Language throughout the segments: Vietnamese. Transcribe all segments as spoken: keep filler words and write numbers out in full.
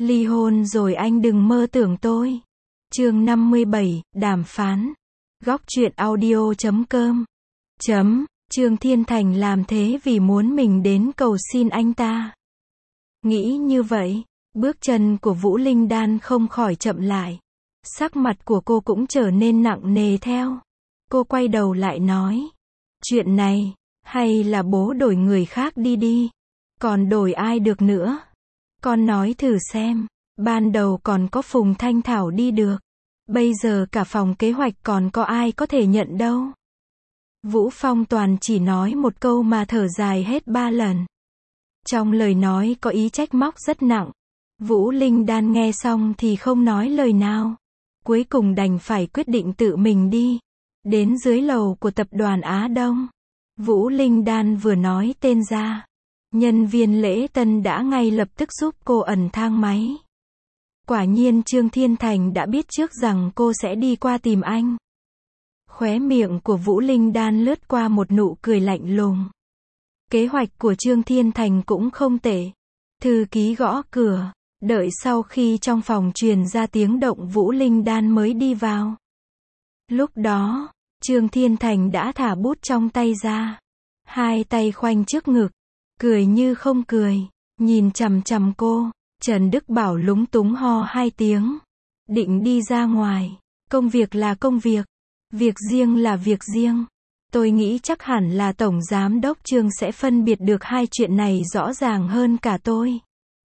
Ly hôn rồi anh đừng mơ tưởng tôi. Chương năm mươi bảy, đàm phán. Góc truyện audio chấm com. Chấm, Trương Thiên Thành làm thế vì muốn mình đến cầu xin anh ta. Nghĩ như vậy, bước chân của Vũ Linh Đan không khỏi chậm lại. Sắc mặt của cô cũng trở nên nặng nề theo. Cô quay đầu lại nói. Chuyện này, hay là bố đổi người khác đi đi. Còn đổi ai được nữa? Con nói thử xem, ban đầu còn có Phùng Thanh Thảo đi được. Bây giờ cả phòng kế hoạch còn có ai có thể nhận đâu. Vũ Phong Toàn chỉ nói một câu mà thở dài hết ba lần. Trong lời nói có ý trách móc rất nặng. Vũ Linh Đan nghe xong thì không nói lời nào. Cuối cùng đành phải quyết định tự mình đi. Đến dưới lầu của tập đoàn Á Đông. Vũ Linh Đan vừa nói tên ra. Nhân viên lễ tân đã ngay lập tức giúp cô ẩn thang máy. Quả nhiên Trương Thiên Thành đã biết trước rằng cô sẽ đi qua tìm anh. Khóe miệng của Vũ Linh Đan lướt qua một nụ cười lạnh lùng. Kế hoạch của Trương Thiên Thành cũng không tệ. Thư ký gõ cửa, đợi sau khi trong phòng truyền ra tiếng động Vũ Linh Đan mới đi vào. Lúc đó, Trương Thiên Thành đã thả bút trong tay ra. Hai tay khoanh trước ngực, cười như không cười, nhìn chằm chằm cô. Trần Đức Bảo lúng túng ho hai tiếng. Định đi ra ngoài. Công việc là công việc. Việc riêng là việc riêng. Tôi nghĩ chắc hẳn là Tổng Giám đốc Trương sẽ phân biệt được hai chuyện này rõ ràng hơn cả tôi.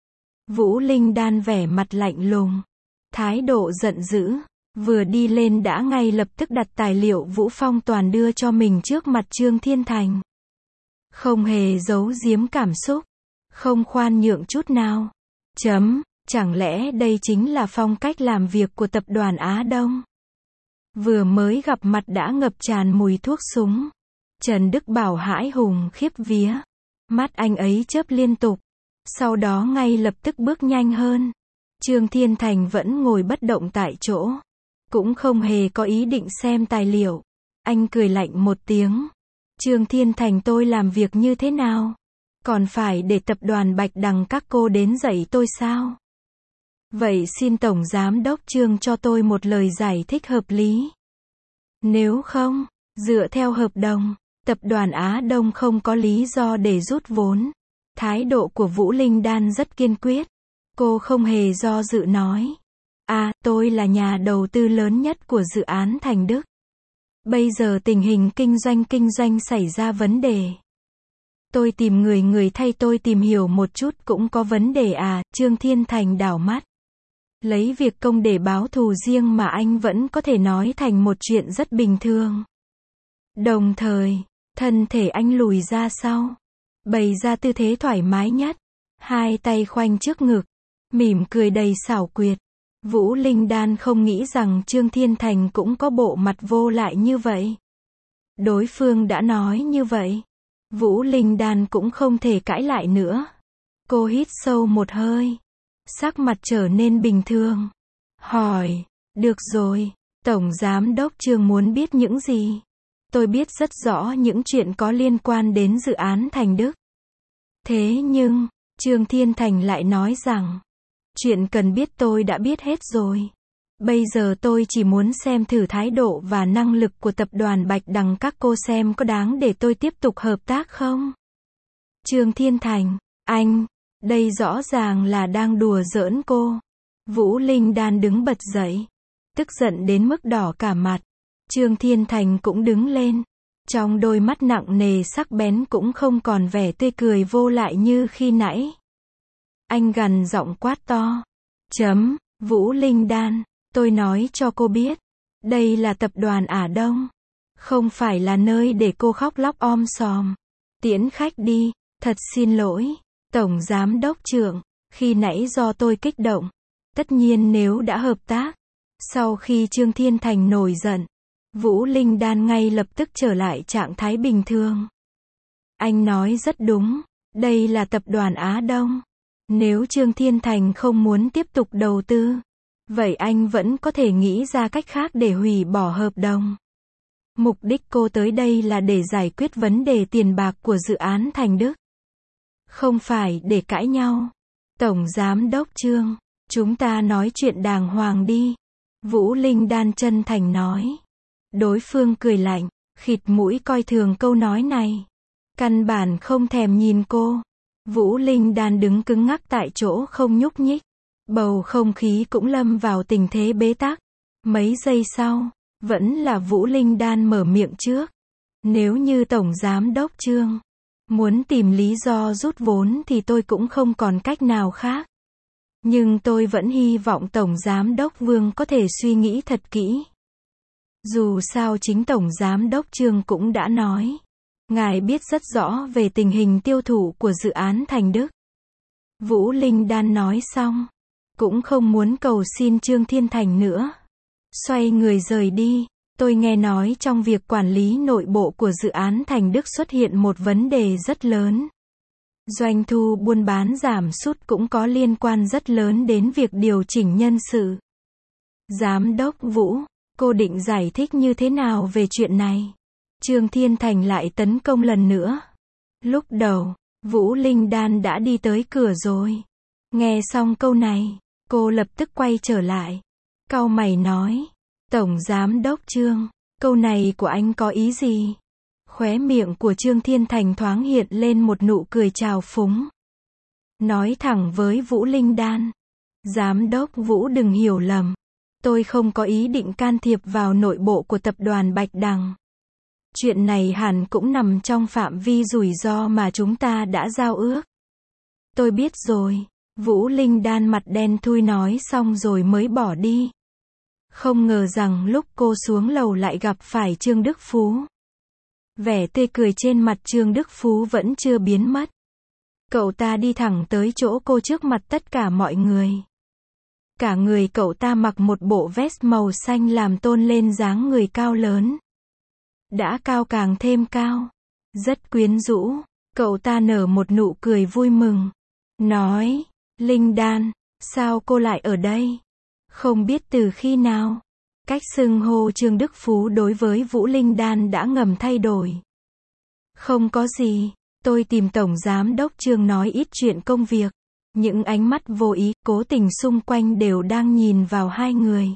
Vũ Linh Đan vẻ mặt lạnh lùng. Thái độ giận dữ. Vừa đi lên đã ngay lập tức đặt tài liệu Vũ Phong Toàn đưa cho mình trước mặt Trương Thiên Thành. Không hề giấu giếm cảm xúc. Không khoan nhượng chút nào. Chấm, chẳng lẽ đây chính là phong cách làm việc của tập đoàn Á Đông? Vừa mới gặp mặt đã ngập tràn mùi thuốc súng. Trần Đức Bảo hãi hùng khiếp vía. Mắt anh ấy chớp liên tục. Sau đó ngay lập tức bước nhanh hơn. Trương Thiên Thành vẫn ngồi bất động tại chỗ. Cũng không hề có ý định xem tài liệu. Anh cười lạnh một tiếng. Trương Thiên Thành tôi làm việc như thế nào? Còn phải để tập đoàn Bạch Đằng các cô đến dạy tôi sao? Vậy xin Tổng Giám đốc Trương cho tôi một lời giải thích hợp lý. Nếu không, dựa theo hợp đồng, tập đoàn Á Đông không có lý do để rút vốn. Thái độ của Vũ Linh Đan rất kiên quyết. Cô không hề do dự nói. À, tôi là nhà đầu tư lớn nhất của dự án Thành Đức. Bây giờ tình hình kinh doanh kinh doanh xảy ra vấn đề. Tôi tìm người người thay tôi tìm hiểu một chút cũng có vấn đề à, Trương Thiên Thành đảo mắt. Lấy việc công để báo thù riêng mà anh vẫn có thể nói thành một chuyện rất bình thường. Đồng thời, thân thể anh lùi ra sau. Bày ra tư thế thoải mái nhất. Hai tay khoanh trước ngực. Mỉm cười đầy xảo quyệt. Vũ Linh Đan không nghĩ rằng Trương Thiên Thành cũng có bộ mặt vô lại như vậy. Đối phương đã nói như vậy. Vũ Linh Đan cũng không thể cãi lại nữa. Cô hít sâu một hơi. Sắc mặt trở nên bình thường. Hỏi, được rồi, Tổng Giám đốc Trương muốn biết những gì? Tôi biết rất rõ những chuyện có liên quan đến dự án Thành Đức. Thế nhưng, Trương Thiên Thành lại nói rằng, chuyện cần biết tôi đã biết hết rồi. Bây giờ tôi chỉ muốn xem thử thái độ và năng lực của tập đoàn Bạch Đằng các cô xem có đáng để tôi tiếp tục hợp tác không? Trương Thiên Thành, anh, đây rõ ràng là đang đùa giỡn cô. Vũ Linh Đan đứng bật dậy, tức giận đến mức đỏ cả mặt. Trương Thiên Thành cũng đứng lên. Trong đôi mắt nặng nề sắc bén cũng không còn vẻ tươi cười vô lại như khi nãy. Anh gằn giọng quát to. Chấm, Vũ Linh Đan. Tôi nói cho cô biết, đây là tập đoàn Á Đông. Không phải là nơi để cô khóc lóc om sòm. Tiễn khách đi, thật xin lỗi, Tổng Giám đốc Trương, khi nãy do tôi kích động. Tất nhiên nếu đã hợp tác. Sau khi Trương Thiên Thành nổi giận, Vũ Linh Đan ngay lập tức trở lại trạng thái bình thường. Anh nói rất đúng, đây là tập đoàn Á Đông. Nếu Trương Thiên Thành không muốn tiếp tục đầu tư, vậy anh vẫn có thể nghĩ ra cách khác để hủy bỏ hợp đồng. Mục đích cô tới đây là để giải quyết vấn đề tiền bạc của dự án Thành Đức. Không phải để cãi nhau. Tổng Giám đốc Trương, Chúng ta nói chuyện đàng hoàng đi. Vũ Linh Đan chân thành nói. Đối phương cười lạnh, khịt mũi coi thường câu nói này. Căn bản không thèm nhìn cô. Vũ Linh Đan đứng cứng ngắc tại chỗ không nhúc nhích. Bầu không khí cũng lâm vào tình thế bế tắc. Mấy giây sau, vẫn là Vũ Linh Đan mở miệng trước. Nếu như Tổng Giám Đốc Trương muốn tìm lý do rút vốn thì tôi cũng không còn cách nào khác. Nhưng tôi vẫn hy vọng Tổng Giám Đốc Vương có thể suy nghĩ thật kỹ. Dù sao chính Tổng Giám Đốc Trương cũng đã nói. Ngài biết rất rõ về tình hình tiêu thụ của dự án Thành Đức. Vũ Linh Đan nói xong. Cũng không muốn cầu xin Trương Thiên Thành nữa. Xoay người rời đi. Tôi nghe nói trong việc quản lý nội bộ của dự án Thành Đức xuất hiện một vấn đề rất lớn. Doanh thu buôn bán giảm sút cũng có liên quan rất lớn đến việc điều chỉnh nhân sự. Giám đốc Vũ, cô định giải thích như thế nào về chuyện này? Trương Thiên Thành lại tấn công lần nữa. Lúc đầu, Vũ Linh Đan đã đi tới cửa rồi. Nghe xong câu này, cô lập tức quay trở lại. Cau mày nói. Tổng Giám Đốc Trương, câu này của anh có ý gì? Khóe miệng của Trương Thiên Thành thoáng hiện lên một nụ cười trào phúng. Nói thẳng với Vũ Linh Đan. Giám đốc Vũ đừng hiểu lầm. Tôi không có ý định can thiệp vào nội bộ của tập đoàn Bạch Đằng. Chuyện này hẳn cũng nằm trong phạm vi rủi ro mà chúng ta đã giao ước. Tôi biết rồi. Vũ Linh Đan mặt đen thui nói xong rồi mới bỏ đi. Không ngờ rằng lúc cô xuống lầu lại gặp phải Trương Đức Phú. Vẻ tươi cười trên mặt Trương Đức Phú vẫn chưa biến mất. Cậu ta đi thẳng tới chỗ cô trước mặt tất cả mọi người. Cả người cậu ta mặc một bộ vest màu xanh làm tôn lên dáng người cao lớn. Đã cao càng thêm cao. Rất quyến rũ. Cậu ta nở một nụ cười vui mừng. Nói, Linh Đan, sao cô lại ở đây? Không biết từ khi nào, cách xưng hô Trương Đức Phú đối với Vũ Linh Đan đã ngầm thay đổi. Không có gì, tôi tìm Tổng Giám Đốc Trương nói ít chuyện công việc. Những ánh mắt vô ý, cố tình xung quanh đều đang nhìn vào hai người.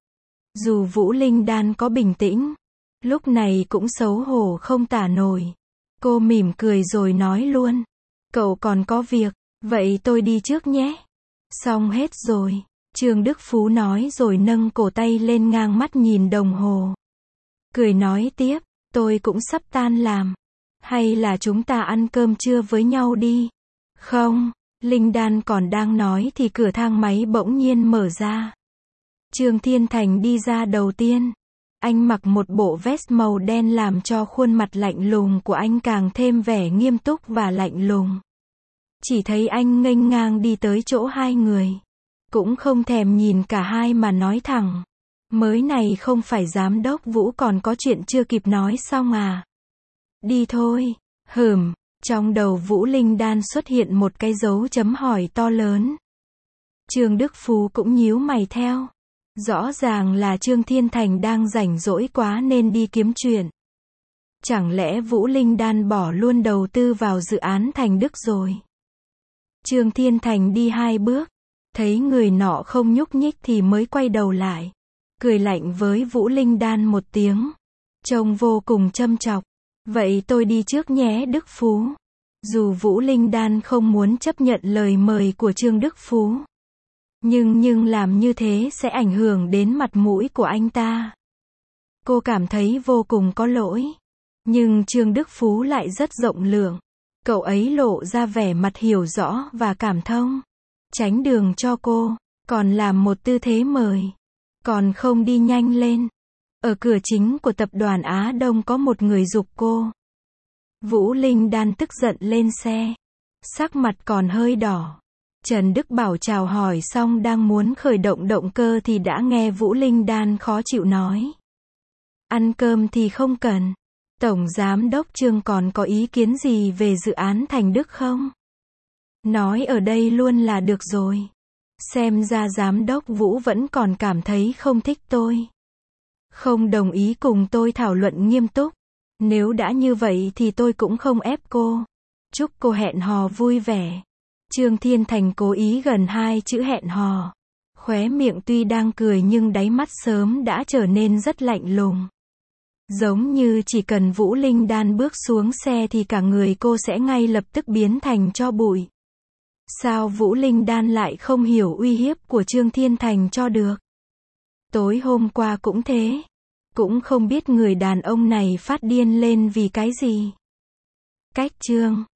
Dù Vũ Linh Đan có bình tĩnh, lúc này cũng xấu hổ không tả nổi. Cô mỉm cười rồi nói luôn. Cậu còn có việc, vậy tôi đi trước nhé. Xong hết rồi. Trương Đức Phú nói rồi nâng cổ tay lên ngang mắt nhìn đồng hồ. Cười nói tiếp, tôi cũng sắp tan làm. Hay là chúng ta ăn cơm trưa với nhau đi? Không, Linh Đan còn đang nói thì cửa thang máy bỗng nhiên mở ra. Trương Thiên Thành đi ra đầu tiên. Anh mặc một bộ vest màu đen làm cho khuôn mặt lạnh lùng của anh càng thêm vẻ nghiêm túc và lạnh lùng. Chỉ thấy anh nghênh ngang đi tới chỗ hai người. Cũng không thèm nhìn cả hai mà nói thẳng. Mới này không phải Giám đốc Vũ còn có chuyện chưa kịp nói xong à? Đi thôi. Hừm, trong đầu Vũ Linh Đan xuất hiện một cái dấu chấm hỏi to lớn. Trương Đức Phú cũng nhíu mày theo. Rõ ràng là Trương Thiên Thành đang rảnh rỗi quá nên đi kiếm chuyện. Chẳng lẽ Vũ Linh Đan bỏ luôn đầu tư vào dự án Thành Đức rồi? Trương Thiên Thành đi hai bước. Thấy người nọ không nhúc nhích thì mới quay đầu lại. Cười lạnh với Vũ Linh Đan một tiếng. Trông vô cùng châm chọc. Vậy tôi đi trước nhé Đức Phú. Dù Vũ Linh Đan không muốn chấp nhận lời mời của Trương Đức Phú. Nhưng nhưng làm như thế sẽ ảnh hưởng đến mặt mũi của anh ta. Cô cảm thấy vô cùng có lỗi. Nhưng Trương Đức Phú lại rất rộng lượng. Cậu ấy lộ ra vẻ mặt hiểu rõ và cảm thông. Tránh đường cho cô, còn làm một tư thế mời. Còn không đi nhanh lên. Ở cửa chính của tập đoàn Á Đông có một người giục cô. Vũ Linh Đan tức giận lên xe. Sắc mặt còn hơi đỏ. Trần Đức Bảo chào hỏi xong đang muốn khởi động động cơ thì đã nghe Vũ Linh Đan khó chịu nói. Ăn cơm thì không cần. Tổng Giám Đốc Trương còn có ý kiến gì về dự án Thành Đức không? Nói ở đây luôn là được rồi. Xem ra Giám Đốc Vũ vẫn còn cảm thấy không thích tôi. Không đồng ý cùng tôi thảo luận nghiêm túc. Nếu đã như vậy thì tôi cũng không ép cô. Chúc cô hẹn hò vui vẻ. Trương Thiên Thành cố ý gần hai chữ hẹn hò. Khóe miệng tuy đang cười nhưng đáy mắt sớm đã trở nên rất lạnh lùng. Giống như chỉ cần Vũ Linh Đan bước xuống xe thì cả người cô sẽ ngay lập tức biến thành tro bụi. Sao Vũ Linh Đan lại không hiểu uy hiếp của Trương Thiên Thành cho được? Tối hôm qua cũng thế. Cũng không biết người đàn ông này phát điên lên vì cái gì. Cách Trương